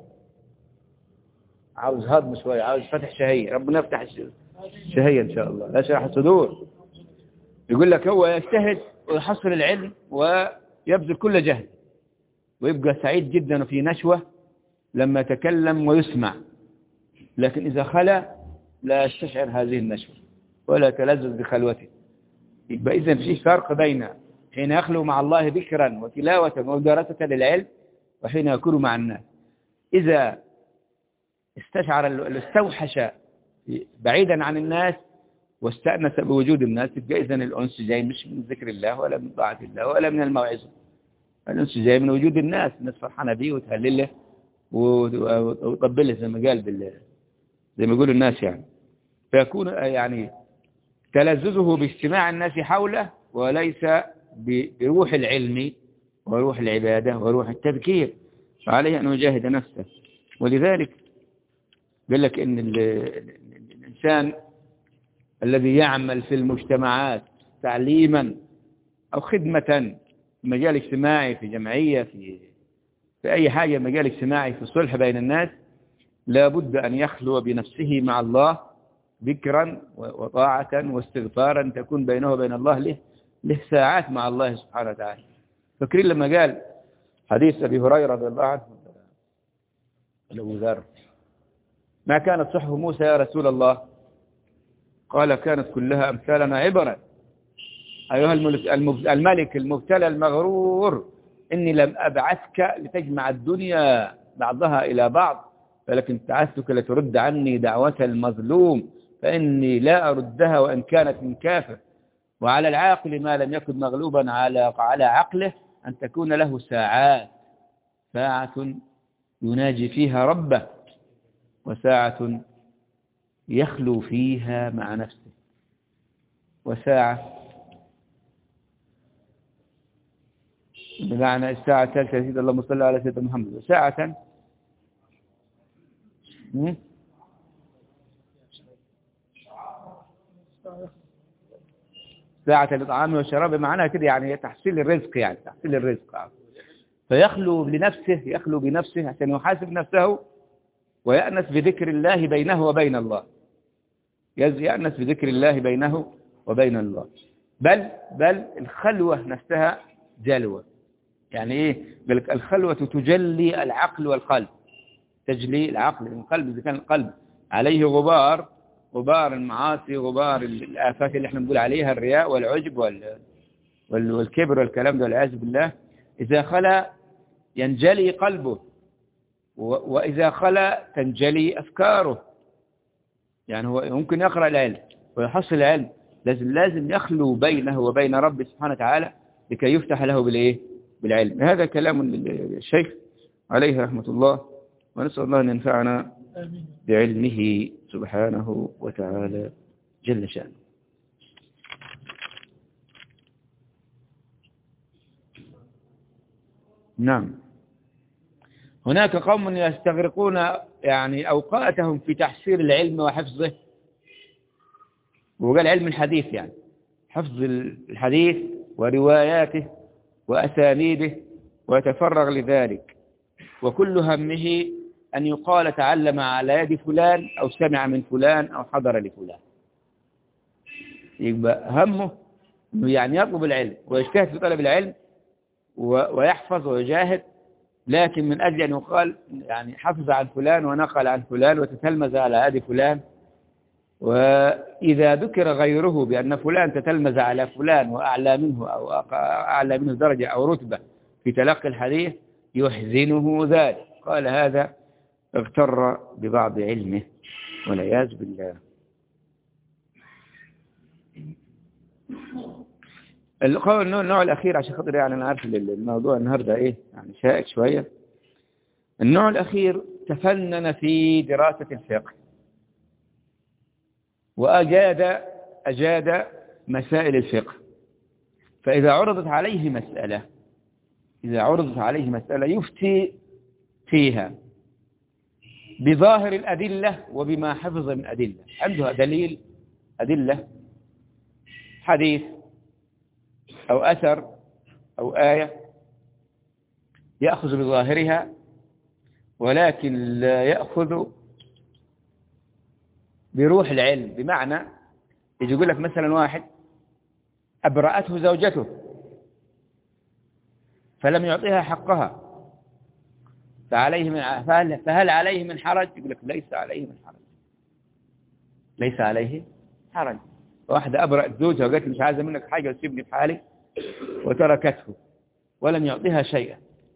عاوز هضم شويه، عاوز فتح شهيه، ربنا يفتح الشهيه ان شاء الله، لا شرح الصدور. يقول لك هو يجتهد ويحصل العلم ويبذل كل جهد، ويبقى سعيد جدا وفي نشوه لما يتكلم ويسمع، لكن إذا خلا لا يستشعر هذه النشوة ولا يتلذذ بخلوته. يبقى إذن في فرق بين حين يخلو مع الله ذكرا وتلاوة ودراسة للعلم وحين يكون مع الناس. إذا استوحش بعيدا عن الناس واستأنس بوجود الناس، يبقى إذن الأنس جاي مش من ذكر الله ولا من طاعة الله ولا من الموعظة، الأنس جاي من وجود الناس فرحانة به وتهلله وطبله زي ما قال زي ما يقولوا الناس يعني. فيكون يعني تلذذه باجتماع الناس حوله وليس بروح العلم وروح العبادة وروح التذكير، فعليه أن يجاهد نفسه. ولذلك قال لك إن الإنسان الذي يعمل في المجتمعات تعليما أو خدمة في مجال اجتماعي، في جمعية، في أي حاجة مجال اجتماعي، في الصلح بين الناس، لا بد أن يخلو بنفسه مع الله ذكرا وطاعة واستغفارا تكون بينه وبين الله له ساعات مع الله سبحانه وتعالى. فاكرين لما قال حديث أبي هريرة رضي الله عنه أبو ذر: ما كانت صحف موسى يا رسول الله؟ قال: كانت كلها أمثالنا عبرا. أيها الملك المبتلى المغرور، إني لم أبعثك لتجمع الدنيا بعضها إلى بعض، ولكن بعثتك لترد عني دعوة المظلوم، فإني لا أردها وإن كانت من كافر. وعلى العاقل ما لم يكن مغلوبا على عقله أن تكون له ساعة يناجي فيها ربه، وساعة يخلو فيها مع نفسه، وساعة بمعنى الساعة الثالثة يا سيدي اللهم صل على سيدنا محمد، وساعة ساعة للطعام والشراب، معناها كده يعني تحصيل الرزق، يعني تحصيل الرزق. فيخلو لنفسه، يخلو بنفسه عشان يحاسب نفسه ويأنس بذكر الله بينه وبين الله، يأنس بذكر الله بينه وبين الله. بل الخلوة نفسها جلوة. يعني ايه؟ الخلوة تجلي العقل والقلب، تجلي العقل والقلب. إذا كان القلب عليه غبار المعاصي، غبار الآفات اللي احنا بنقول عليها، الرياء والعجب والكبر والكلام ده والعياذ بالله، إذا خلا ينجلي قلبه، وإذا خلا تنجلي أفكاره. يعني هو ممكن يقرأ العلم ويحصل العلم، لازم يخلو بينه وبين ربه سبحانه وتعالى لكي يفتح له بالعلم. هذا كلام الشيخ عليه رحمة الله، ونسأل الله أن ينفعنا بعلمه سبحانه وتعالى جل شأنه. نعم. هناك قوم يستغرقون يعني أوقاتهم في تحصيل العلم وحفظه، وقال علم الحديث يعني حفظ الحديث ورواياته وأسانيده، ويتفرغ لذلك، وكل همه أن يقال تعلم على يد فلان أو سمع من فلان أو حضر لفلان. يبقى همه أنه يعني يطلب العلم ويجتهد في طلب العلم ويحفظ ويجاهد، لكن من أجل أن يقال يعني حفظ عن فلان ونقل عن فلان وتتلمذ على يد فلان. وإذا ذكر غيره بأن فلان تتلمذ على فلان وأعلى منه أو أعلى منه درجة أو رتبة في تلقي الحديث يحزنه ذلك. قال هذا اغتر ببعض علمه والعياذ بالله. النوع الأخير، عشان خاطر يعني أنا عارف الموضوع النهاردة إيه يعني شائك شوية. النوع الأخير تفنن في دراسة الفقه وأجاد مسائل الفقه، فإذا عرضت عليه مسألة يفتي فيها بظاهر الأدلة وبما حفظ من أدلة. عنده أدلة حديث أو أثر أو آية يأخذ بظاهرها، ولكن لا يأخذ بروح العلم. بمعنى يجي يقول لك مثلا واحد أبرأته زوجته فلم يعطيها حقها فهل عليه من حرج؟ يقول لك ليس عليه حرج. واحدة أبرأت زوجها وقالت مش عايزة منك حاجة وسيبني في حالي وتركته ولم يعطيها شيئا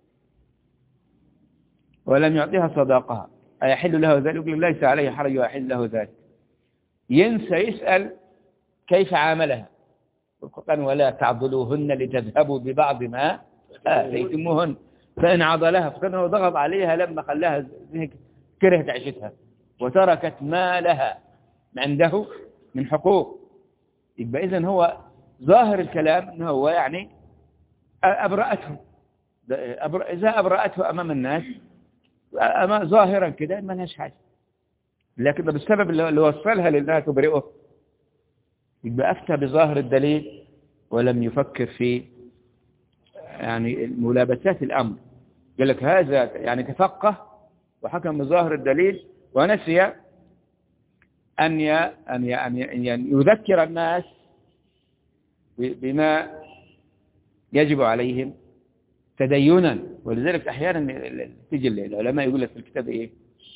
ولم يعطيها صداقها، أيحل له ذلك؟ يقول ليس عليه حرج ويحل له ذلك. ينسى يسأل كيف عاملها، ولا تعضلوهن لتذهبوا ببعض ما آتيتموهن فإن عضلها فكانه ضغط عليها لما خلاها كرهت عيشتها وتركت ما لها عنده من حقوق. يبقى إذن هو ظاهر الكلام أنه هو يعني أبرأته، إذا أبرأته أمام الناس ظاهرا كده ما لهاش حاجة، لكن بالسبب اللي وصلها لله تبرئه يبقى أفتى بظاهر الدليل ولم يفكر في يعني ملابسات الأمر. قال لك هذا يعني تفقه وحكم بظاهر الدليل ونسي أن يذكر الناس بما يجب عليهم تدينا. ولذلك أحيانا تيجي العلماء يقول لك في الكتاب إيه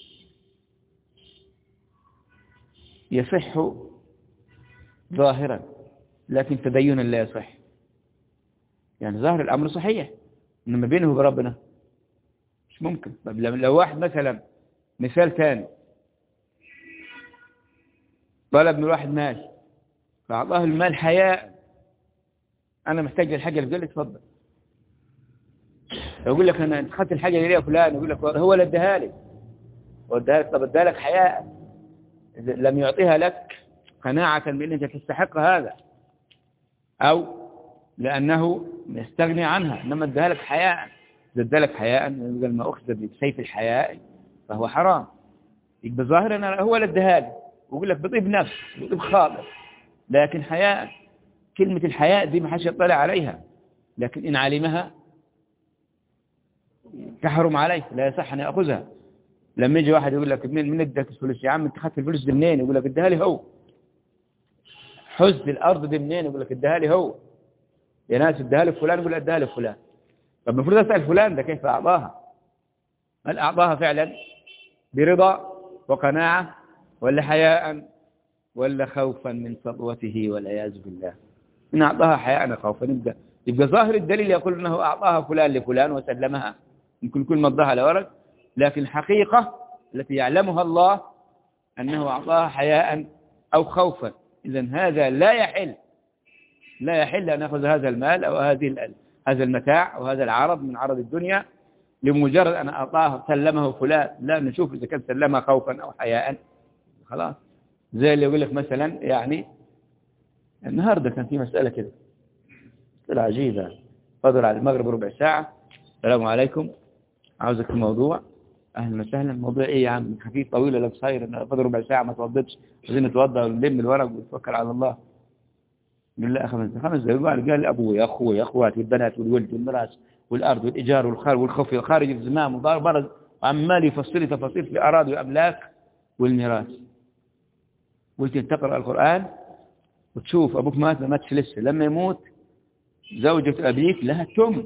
يصح ظاهرا لكن تدينا لا يصح. يعني ظاهر الأمر صحيح إنما بينه وبربنا مش ممكن. لو واحد مثلا مثال ثاني طلب من واحد مال فأعطاه المال حياء، أنا محتاج للحاجة اللي قال لي اتفضل. يقول لك أنا أخذت الحاجة اللي ليها فلان، يقول لك هو اللي اداها لي طب اداها لك حياء، لم يعطيها لك قناعة بأنك تستحق هذا أو لأنه يستغني عنها، إنما اداها لك حياء. إذا اداها لك حياء يقول ما أخذ بسيف الحياء فهو حرام. يبقى ظاهرا هو اللي اداها لي ويقول لك بطيب نفس بطيب خاطر، لكن حياء كلمة الحياء دي ما حدش يطلع عليها، لكن إن علمها تحرم عليه لا يصح أن يأخذها. لما يجي واحد يقول لك من اداك الفلوس؟ يا عم انت خدت الفلوس دي منين؟ يقول لك اداها لي هو. حزن الأرض دي منين؟ يقول لك اداها لي هو. يا ناس اداها لي فلان، يقول اداها لي فلان. طب المفروض أسأل فلان ده كيف أعطاها؟ هل أعطاها فعلا برضا وقناعة ولا حياء ولا خوفا من سطوته والعياذ بالله؟ إن أعطاها حياء خوفا يبقى ظاهر الدليل يقول أنه أعطاها فلان لفلان وسلمها، يمكن كل مضاها على ورق، لكن الحقيقة التي يعلمها الله أنه أعطاها حياء أو خوفا. إذن هذا لا يحل أن نأخذ هذا المال أو هذا المتاع أو هذا العرض من عرض الدنيا لمجرد أن أعطاه سلمه فلان. لا، نشوف إذا كان سلمها خوفا أو حياء خلاص. زي اللي يقول لك مثلا يعني النهاردة كان في مسألة كده مسألة عجيبة، فضل على المغرب ربع ساعة السلام عليكم عاوزك في الموضوع أهلا وسهلا. موضوع إيه يا عم؟ خفيف طويل ولا قصير؟ أنا فاضل ربع ساعة ما توضبش، عايزين نتوضأ ونلم الورق ونتوكل على الله. يقول لا 5 دقايق. قال أبوي أخوي أخواتي البنات والولد والمراس والأرض والإيجار والخوف خارج الزمام وبرز، وعمال يفصل تفاصيل في الأراضي والأملاك والميراث. قلت تقرأ القرآن وتشوف أبوك مات ما ماتش لسه، لما يموت زوجة أبيك لها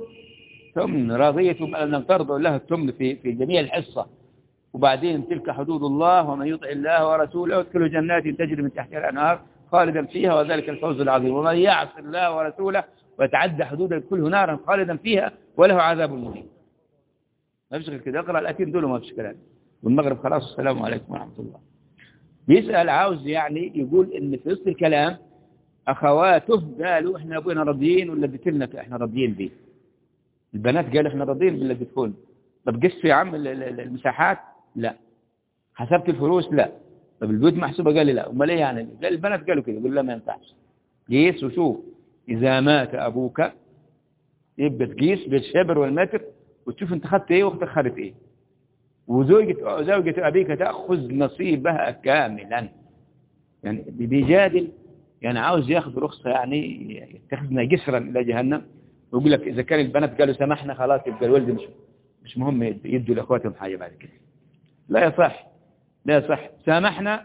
ثمن راضية أن ترضى لها الثمن في جميع الحصة. وبعدين تلك حدود الله ومن يطع الله ورسوله يدخله جنات تجري من تحتها الأنهار خالدا فيها وذلك الفوز العظيم، ومن يعص الله ورسوله ويتعدى حدوده يدخله نارا خالدا فيها وله عذاب مهين. ما فيش غير كده، اقرأ الأتين دول وما فيش كلام. والمغرب خلاص السلام عليكم ورحمة الله. بيسأل عاوز يعني يقول إن في وسط الكلام أخواته قالوا إحنا أبونا راضيين ولا اديتلنا إحنا راضيين بيه. البنات قالوا إحنا راضيين باللي اديتهولنا. طب قست يا عم المساحات؟ لا. حسبت الفلوس؟ لا. طب البيوت محسوبة؟ قال لي لا. امال ايه يعني؟ قال البنات قالوا كده. يقول لا ما ينفعش. قيس وشوف، إذا مات أبوك يبقى تقيس بالشبر والمتر وتشوف أنت خدت إيه وأختك خدت إيه. وزوجة أبيك تأخذ نصيبها كاملا. يعني بيجادل، يعني عاوز ياخذ رخصة، يعني يتخذنا جسرا إلى جهنم. ويقول لك إذا كان البنات قالوا سمحنا خلاص يبقى الولد مش مهم يدوا لأخواتهم حاجة بعد كده. لا يصح، لا يصح. سامحنا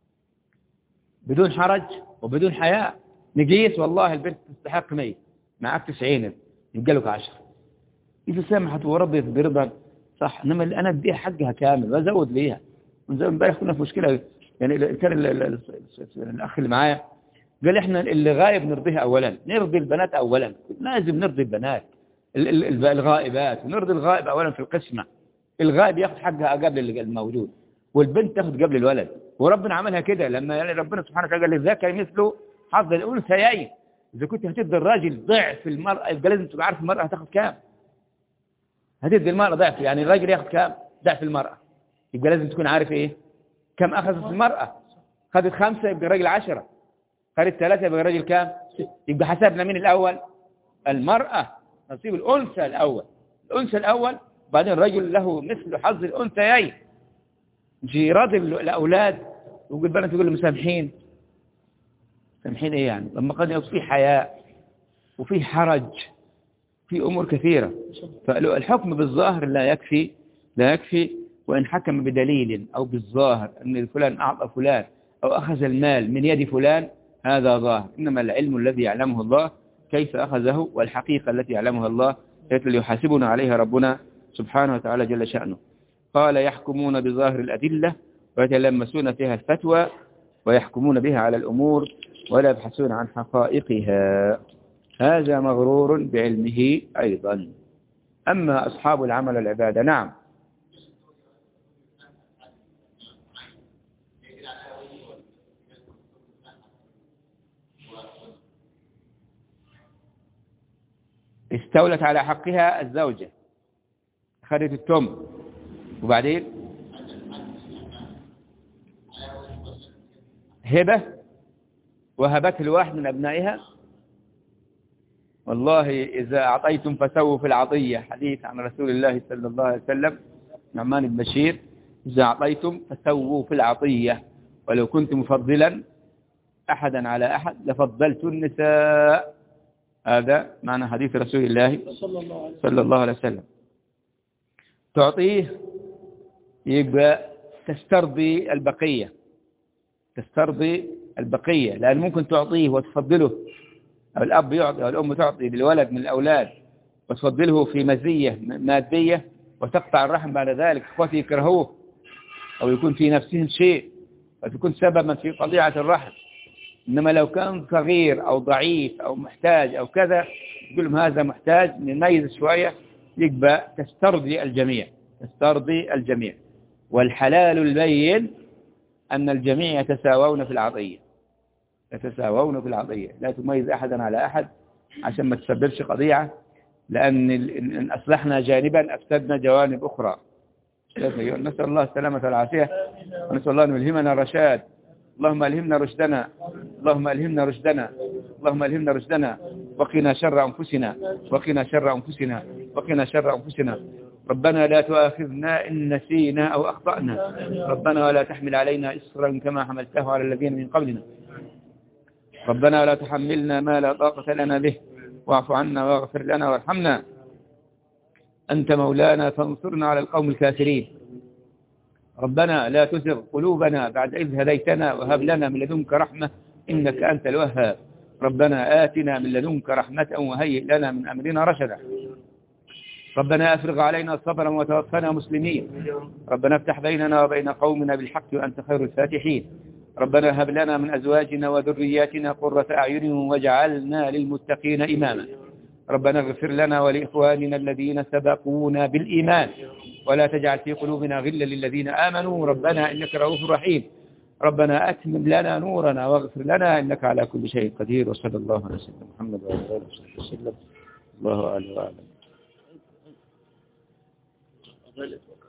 بدون حرج وبدون حياء. نقيس والله البنت تستحق 100 معك 90 يبقى لك 10. إذا سامحت ورضيت برضا صح، إنما أنا أديها حقها كامل وأزود ليها. وزي امبارح كنا في مشكلة، يعني كان الأخ اللي معايا قال إحنا اللي غايب نرضيها أولا، نرضي البنات أولا، لازم نرضي البنات الغائبات، ونرضي الغائب أولا في القسمة. الغائب ياخذ حقها قبل الموجود، والبنت تاخذ قبل الولد. وربنا عملها كده لما يعني ربنا سبحانه وتعالى قال للذكر مثله حظ الأنثيين. إذا كنت هتدي الراجل ضعف المرأة يبقى لازم تبقى عارف المرأة هتاخذ كام. هتدي المرأة ضعف، يعني الراجل ياخذ كام ضعف المرأة، يبقى لازم تكون عارف إيه كم أخذت المرأة. خدت 5 يبقى الراجل 10، خدت 3 يبقى الراجل كام 6. يبقى حسبنا مين الأول؟ المرأة، نصيب الأنثى الأول، الأنثى الأول، بعدين الرجل له مثل حظ الأنثيين. يجي راضي الأولاد ويقول البنات يقول له مسامحين. مسامحين إيه يعني؟ لما قد يكون في حياء وفي حرج في أمور كثيرة. فالحكم بالظاهر لا يكفي. وإن حكم بدليل أو بالظاهر أن فلان أعطى فلان أو أخذ المال من يد فلان هذا ظاهر. إنما العلم الذي يعلمه الله كيف أخذه، والحقيقة التي يعلمها الله التي يحاسبنا عليها ربنا سبحانه وتعالى جل شأنه. قال يحكمون بظاهر الأدلة ويتلمسون فيها الفتوى ويحكمون بها على الأمور ولا يبحثون عن حقائقها. هذا مغرور بعلمه أيضا. أما أصحاب العمل والعبادة نعم. استولت على حقها الزوجة، أخذت التم، وبعدين هبة وهبته لواحد من أبنائها. والله إذا أعطيتم فسووا في العطية، حديث عن رسول الله صلى الله عليه وسلم نعمان بن بشير، إذا أعطيتم فسووا في العطية، ولو كنت مفضلا أحدا على أحد لفضلت النساء. هذا معنى حديث رسول الله صلى الله عليه وسلم. تعطيه يبقى تسترضي البقية، لأن ممكن تعطيه وتفضله، أو الأب يعطي أو الأم تعطي للولد من الأولاد وتفضله في مزية مادية وتقطع الرحم بعد ذلك، إخوته يكرهوه أو يكون في نفسهم شيء وتكون سببا في قطيعة الرحم. إنما لو كان صغير أو ضعيف أو محتاج أو كذا يقول لهم هذا محتاج نميز شوية، يبقى تسترضي الجميع. والحلال البين أن الجميع يتساوون في العطية، لا تميز أحدا على أحد عشان ما تسببش قضيعة، لأن إن أصلحنا جانبا أفسدنا جوانب أخرى. نسأل الله السلامة والعافية، ونسأل الله أن يلهمنا الرشاد. اللهم ألهمنا رشدنا وقنا شر أنفسنا ربنا لا تؤاخذنا إن نسينا أو أخطأنا، ربنا ولا تحمل علينا إصرا كما حملته على الذين من قبلنا، ربنا ولا تحملنا ما لا طاقة لنا به، واعف عنا واغفر لنا وارحمنا، أنت مولانا فانصرنا على القوم الكافرين. ربنا لا تزغ قلوبنا بعد إذ هديتنا وهب لنا من لدنك رحمة إنك أنت الوهاب. ربنا آتنا من لدنك رحمة وهيئ لنا من أمرنا رشدا. ربنا أفرغ علينا صبرا وتوفنا مسلمين. ربنا افتح بيننا وبين قومنا بالحق وأنت خير الفاتحين. ربنا هب لنا من أزواجنا وذرياتنا قرة أعين واجعلنا للمتقين إماما. ربنا اغفر لنا ولإخواننا الذين سبقونا بالإيمان ولا تجعل في قلوبنا غلا للذين آمنوا ربنا إنك رؤوف رحيم. ربنا أتمم لنا نورنا واغفر لنا إنك على كل شيء قدير. وصلى الله على سيدنا محمد وعلى آله وصحبه وسلم. الله أعلم وأعلم.